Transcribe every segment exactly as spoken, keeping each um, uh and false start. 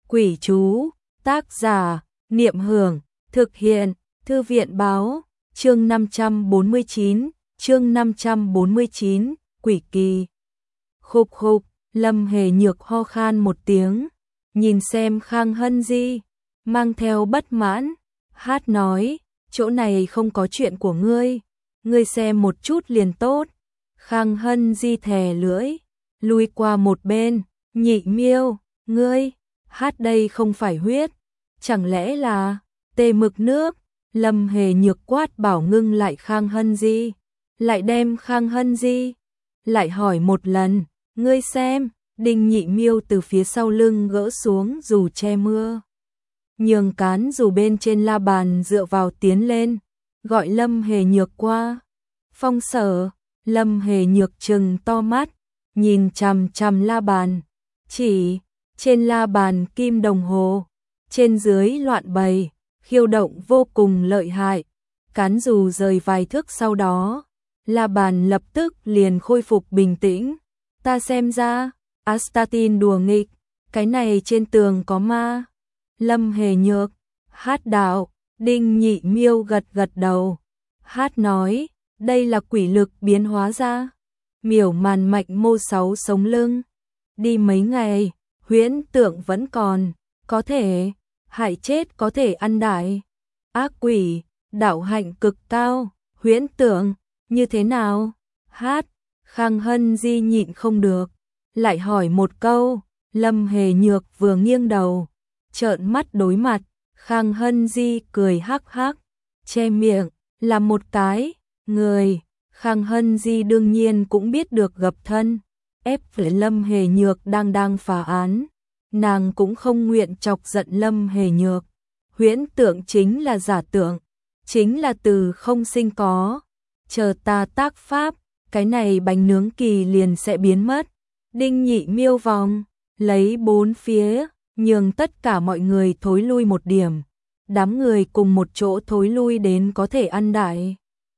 Quỷ chú, tác giả, Niệm Hưởng, thực hiện, Thư viện báo, chương năm trăm bốn mươi chín, chương năm trăm bốn mươi chín, Quỷ Kỳ. Khục khục, Lâm Hề Nhược ho khan một tiếng, nhìn xem Khang Hân Di, mang theo bất mãn, hát nói, chỗ này không có chuyện của ngươi, ngươi xem một chút liền tốt. Khang Hân Di thè lưỡi, lui qua một bên, Nhị Miêu, ngươi, hát đây không phải huyết, chẳng lẽ là tê mực nước? Lâm Hề Nhược quát bảo ngưng lại Khang Hân Di, lại đem Khang Hân Di, lại hỏi một lần, ngươi xem, Đinh Nhị Miêu từ phía sau lưng gỡ xuống dù che mưa, nhường cán dù bên trên la bàn dựa vào tiến lên, gọi Lâm Hề Nhược qua. Phong Sở, Lâm Hề Nhược trừng to mắt, nhìn chằm chằm la bàn, chỉ trên la bàn kim đồng hồ, trên dưới loạn bày, khiêu động vô cùng lợi hại. Cán dù rời vài thước sau đó, la bàn lập tức liền khôi phục bình tĩnh. Ta xem ra, Astatin đùa nghịch, cái này trên tường có ma. Lâm Hề Nhược, hát đạo, Đinh Nhị Miêu gật gật đầu. Hát nói, đây là quỷ lực biến hóa ra. Miểu màn mạch mô sáu sống lưng. Đi mấy ngày, huyễn tượng vẫn còn, có thể, hại chết có thể ăn đại. Ác quỷ, đạo hạnh cực cao, huyễn tượng, như thế nào? Hát, Khang Hân Di nhịn không được, lại hỏi một câu. Lâm Hề Nhược vừa nghiêng đầu, trợn mắt đối mặt, Khang Hân Di cười hắc hắc, che miệng, là một cái, người. Khang Hân Di đương nhiên cũng biết được gập thân, ép với Lâm Hề Nhược đang đang phá án. Nàng cũng không nguyện chọc giận Lâm Hề Nhược. Huyễn tượng chính là giả tượng, chính là từ không sinh có. Chờ ta tác pháp, cái này bánh nướng kỳ liền sẽ biến mất. Đinh Nhị Miêu vòng, lấy bốn phía, nhường tất cả mọi người thối lui một điểm. Đám người cùng một chỗ thối lui đến có thể ăn đại.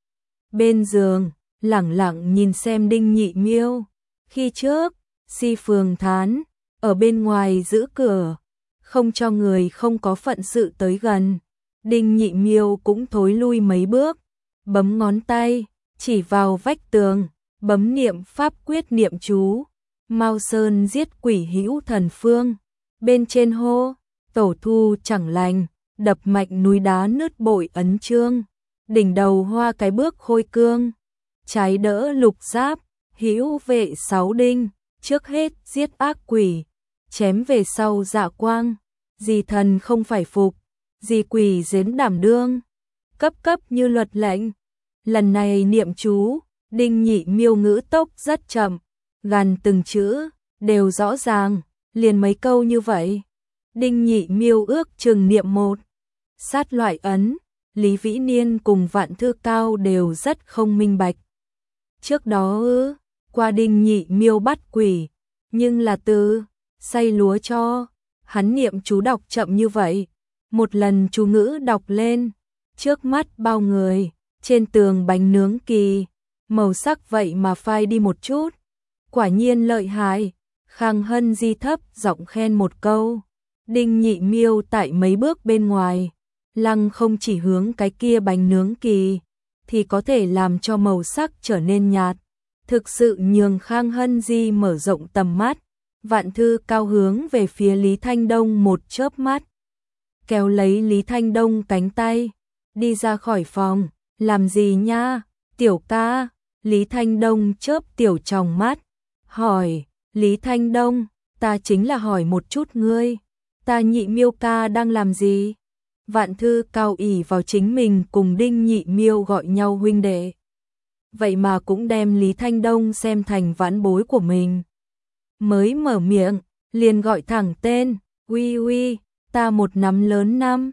Bên giường, lẳng lặng nhìn xem Đinh Nhị Miêu. Khi trước, Si Phường Thán, ở bên ngoài giữ cửa, không cho người không có phận sự tới gần. Đinh Nhị Miêu cũng thối lui mấy bước, bấm ngón tay, chỉ vào vách tường, bấm niệm pháp quyết niệm chú. Mao Sơn giết quỷ hữu thần phương, bên trên hô, tổ thu chẳng lành, đập mạnh núi đá nứt bội ấn chương. Đỉnh đầu hoa cái bước khôi cương, trái đỡ lục giáp, hữu vệ sáu đinh, trước hết giết ác quỷ, chém về sau dạ quang, gì thần không phải phục, gì quỷ dến đảm đương, cấp cấp như luật lệnh. Lần này niệm chú, Đinh Nhị Miêu ngữ tốc rất chậm, gần từng chữ, đều rõ ràng, liền mấy câu như vậy. Đinh Nhị Miêu ước chừng niệm một, sát loại ấn, Lý Vĩ Niên cùng Vạn Thư Cao đều rất không minh bạch. Trước đó ư, qua Đinh Nhị Miêu bắt quỷ, nhưng là từ xay lúa cho, hắn niệm chú đọc chậm như vậy. Một lần chú ngữ đọc lên, trước mắt bao người, trên tường bánh nướng kỳ, màu sắc vậy mà phai đi một chút. Quả nhiên lợi hại, Khang Hân Di thấp giọng khen một câu. Đinh Nhị Miêu tại mấy bước bên ngoài, lăng không chỉ hướng cái kia bánh nướng kỳ, thì có thể làm cho màu sắc trở nên nhạt. Thực sự nhường Khang Hân Di mở rộng tầm mắt. Vạn Thư Cao hướng về phía Lý Thanh Đông một chớp mắt, kéo lấy Lý Thanh Đông cánh tay, đi ra khỏi phòng. Làm gì nha, tiểu ca? Lý Thanh Đông chớp tiểu tròng mắt, hỏi, Lý Thanh Đông, ta chính là hỏi một chút ngươi, ta Nhị Miêu ca đang làm gì? Vạn Thư Cao ỷ vào chính mình cùng Đinh Nhị Miêu gọi nhau huynh đệ, vậy mà cũng đem Lý Thanh Đông xem thành vãn bối của mình. Mới mở miệng, liền gọi thẳng tên, uy uy, ta một nắm lớn năm.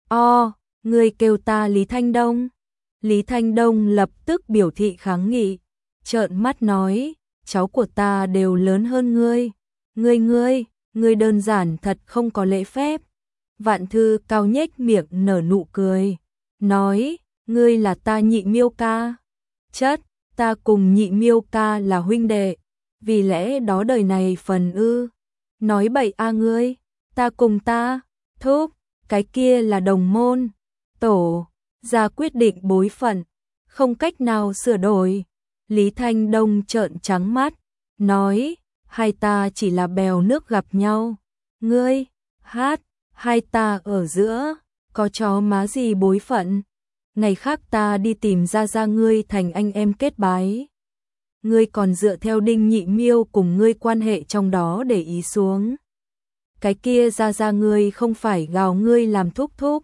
O, ngươi kêu ta Lý Thanh Đông. Lý Thanh Đông lập tức biểu thị kháng nghị, trợn mắt nói, cháu của ta đều lớn hơn ngươi. Ngươi ngươi, ngươi đơn giản thật không có lễ phép. Vạn Thư Cao nhếch miệng nở nụ cười, nói, ngươi là ta Nhị Miêu ca. Chất, ta cùng Nhị Miêu ca là huynh đệ, vì lẽ đó đời này phần ư. Nói bậy a ngươi, ta cùng ta, thúc, cái kia là đồng môn, tổ, ra quyết định bối phận, không cách nào sửa đổi. Lý Thanh Đông trợn trắng mắt, nói, hai ta chỉ là bèo nước gặp nhau, ngươi, hát, hai ta ở giữa, có chó má gì bối phận, ngày khác ta đi tìm ra ra ngươi thành anh em kết bái. Ngươi còn dựa theo Đinh Nhị Miêu cùng ngươi quan hệ trong đó để ý xuống. Cái kia ra ra ngươi không phải gào ngươi làm thúc thúc.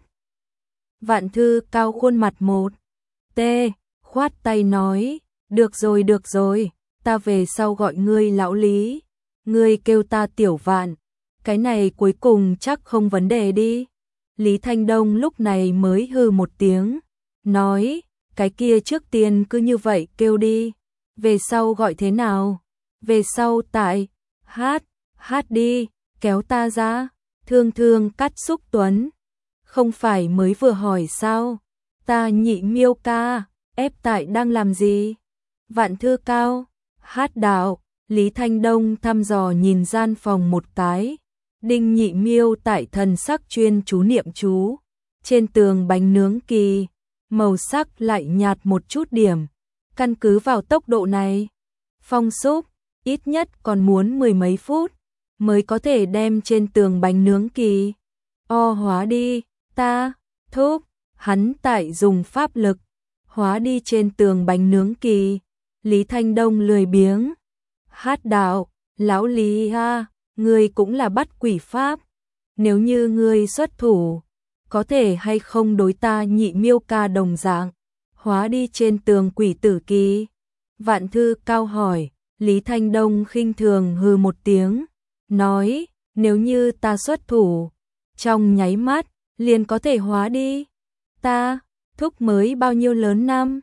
Vạn Thư Cao khuôn mặt một, tê, khoát tay nói, được rồi được rồi, ta về sau gọi ngươi lão Lý, ngươi kêu ta Tiểu Vạn, cái này cuối cùng chắc không vấn đề đi. Lý Thanh Đông lúc này mới hừ một tiếng, nói, cái kia trước tiên cứ như vậy kêu đi, về sau gọi thế nào? Về sau tại, hát, hát đi, kéo ta ra, thương thương cắt xúc tuấn, không phải mới vừa hỏi sao? Ta Nhị Miêu ca, ép tại đang làm gì? Vạn Thư Cao, hát đạo, Lý Thanh Đông thăm dò nhìn gian phòng một cái. Đinh Nhị Miêu tại thần sắc chuyên chú niệm chú. Trên tường bánh nướng kỳ, màu sắc lại nhạt một chút điểm. Căn cứ vào tốc độ này, Phong Súc ít nhất còn muốn mười mấy phút mới có thể đem trên tường bánh nướng kỳ o hóa đi. Ta, thúc, hắn tại dùng pháp lực hóa đi trên tường bánh nướng kỳ. Lý Thanh Đông lười biếng, hát đạo, lão Lý ha, ngươi cũng là bắt quỷ pháp, nếu như ngươi xuất thủ, có thể hay không đối ta Nhị Miêu ca đồng dạng, hóa đi trên tường quỷ tử kỳ? Vạn Thư Cao hỏi. Lý Thanh Đông khinh thường hừ một tiếng, nói, nếu như ta xuất thủ, trong nháy mắt, liền có thể hóa đi. Ta, thúc mới bao nhiêu lớn năm?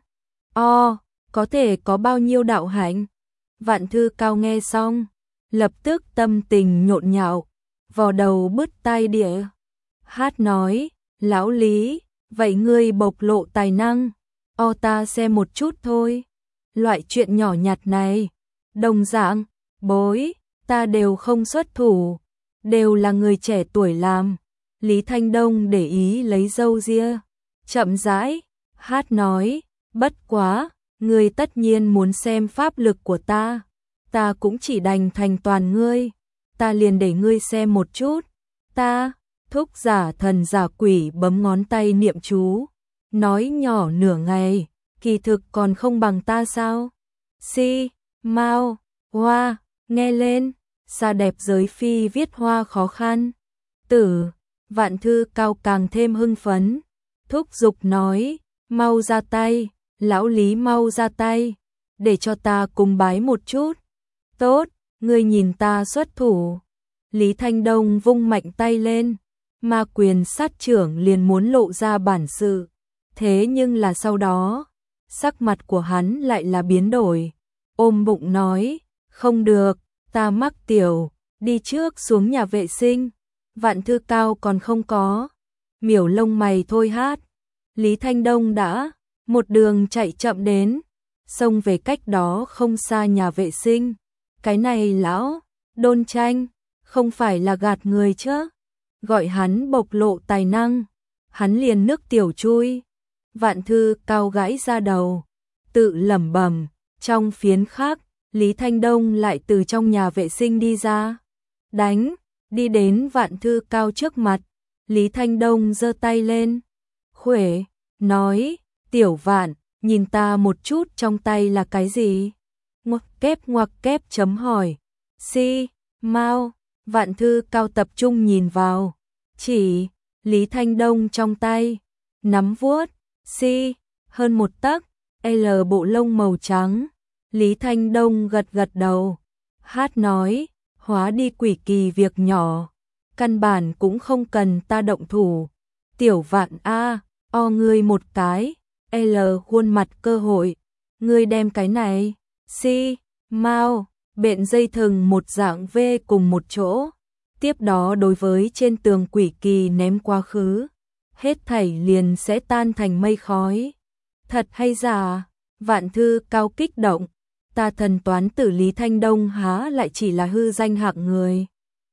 O, có thể có bao nhiêu đạo hạnh? Vạn Thư Cao nghe xong, lập tức tâm tình nhộn nhạo, vò đầu bứt tai địa. Hát nói, lão Lý, vậy ngươi bộc lộ tài năng, o ta xem một chút thôi. Loại chuyện nhỏ nhặt này, đồng dạng, bối, ta đều không xuất thủ, đều là người trẻ tuổi làm. Lý Thanh Đông để ý lấy râu ria, chậm rãi, hát nói, bất quá, ngươi tất nhiên muốn xem pháp lực của ta, ta cũng chỉ đành thành toàn ngươi, ta liền để ngươi xem một chút. Ta, thúc giả thần giả quỷ bấm ngón tay niệm chú, nói nhỏ nửa ngày, kỳ thực còn không bằng ta sao? Si, mau, hoa, nghe lên, xa đẹp giới phi viết hoa khó khăn. Tử, Vạn Thư Cao càng thêm hưng phấn, thúc giục nói, mau ra tay, lão Lý mau ra tay, để cho ta cùng bái một chút. Tốt, ngươi nhìn ta xuất thủ. Lý Thanh Đông vung mạnh tay lên, ma quyền sát trưởng liền muốn lộ ra bản sự. Thế nhưng là sau đó, sắc mặt của hắn lại là biến đổi, ôm bụng nói, không được, ta mắc tiểu, đi trước xuống nhà vệ sinh. Vạn Thư Cao còn không có, miểu lông mày thôi hát. Lý Thanh Đông đã, một đường chạy chậm đến, xông về cách đó không xa nhà vệ sinh. Cái này lão, Đôn Tranh, không phải là gạt người chứ, gọi hắn bộc lộ tài năng, hắn liền nước tiểu chui. Vạn Thư Cao gãi ra đầu, tự lẩm bẩm, trong phiến khác, Lý Thanh Đông lại từ trong nhà vệ sinh đi ra, đánh, đi đến Vạn Thư Cao trước mặt. Lý Thanh Đông giơ tay lên, khuỷu, nói, Tiểu Vạn, nhìn ta một chút trong tay là cái gì? Ngoặc kép ngoặc kép chấm hỏi, si, mau. Vạn Thư Cao tập trung nhìn vào, chỉ, Lý Thanh Đông trong tay, nắm vuốt, si, hơn một tấc, L bộ lông màu trắng. Lý Thanh Đông gật gật đầu, hát nói, hóa đi quỷ kỳ việc nhỏ, căn bản cũng không cần ta động thủ. Tiểu Vạn a, o ngươi một cái, L khuôn mặt cơ hội, ngươi đem cái này, si, mau, bện dây thừng một dạng V cùng một chỗ, tiếp đó đối với trên tường quỷ kỳ ném quá khứ, hết thảy liền sẽ tan thành mây khói. Thật hay giả? Vạn Thư Cao kích động, ta thần toán tử Lý Thanh Đông há lại chỉ là hư danh hạng người.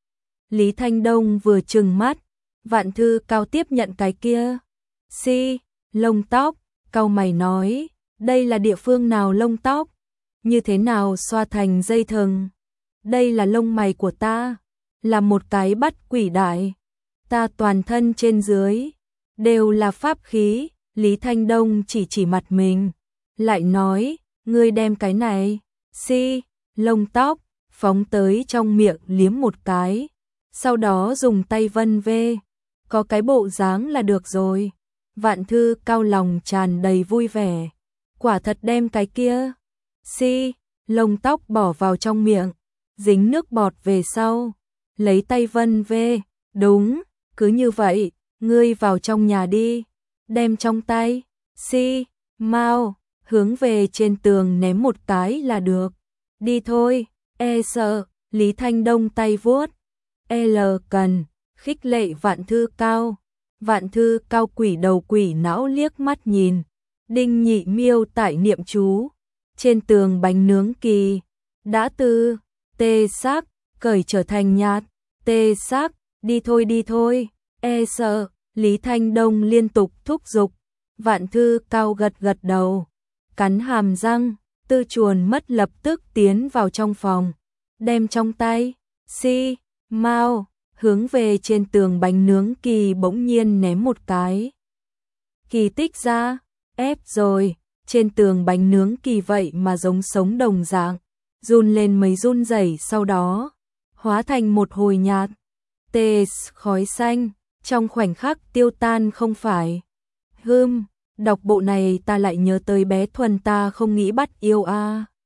Lý Thanh Đông vừa trừng mắt, Vạn Thư Cao tiếp nhận cái kia. Si, lông tóc, cau mày nói, đây là địa phương nào lông tóc? Như thế nào xoa thành dây thừng? Đây là lông mày của ta, là một cái bắt quỷ đại. Ta toàn thân trên dưới, đều là pháp khí. Lý Thanh Đông chỉ chỉ mặt mình, lại nói, ngươi đem cái này, si, lông tóc, phóng tới trong miệng liếm một cái, sau đó dùng tay vân vê, có cái bộ dáng là được rồi. Vạn Thư Cao lòng tràn đầy vui vẻ, quả thật đem cái kia, si, lông tóc bỏ vào trong miệng, dính nước bọt về sau, lấy tay vân vê, đúng, cứ như vậy, ngươi vào trong nhà đi, đem trong tay, si, mau, hướng về trên tường ném một cái là được. Đi thôi, e sợ, Lý Thanh Đông tay vuốt, L cần, khích lệ Vạn Thư Cao. Vạn Thư Cao quỷ đầu quỷ não liếc mắt nhìn, Đinh Nhị Miêu tại niệm chú, trên tường bánh nướng kỳ, đã từ tê sắc, cởi trở thành nhạt, tê sắc, đi thôi đi thôi, e sợ, Lý Thanh Đông liên tục thúc giục, Vạn Thư Cao gật gật đầu, cắn hàm răng, Tư Chuồn Mất lập tức tiến vào trong phòng, đem trong tay, si, mau, hướng về trên tường bánh nướng kỳ bỗng nhiên ném một cái. Kỳ tích ra, ép rồi, trên tường bánh nướng kỳ vậy mà giống sống đồng dạng, run lên mấy run rẩy sau đó, hóa thành một hồi nhạt, tê khói xanh, trong khoảnh khắc tiêu tan không phải. Hưm, đọc bộ này ta lại nhớ tới bé Thuần ta không nghĩ bắt yêu a. À.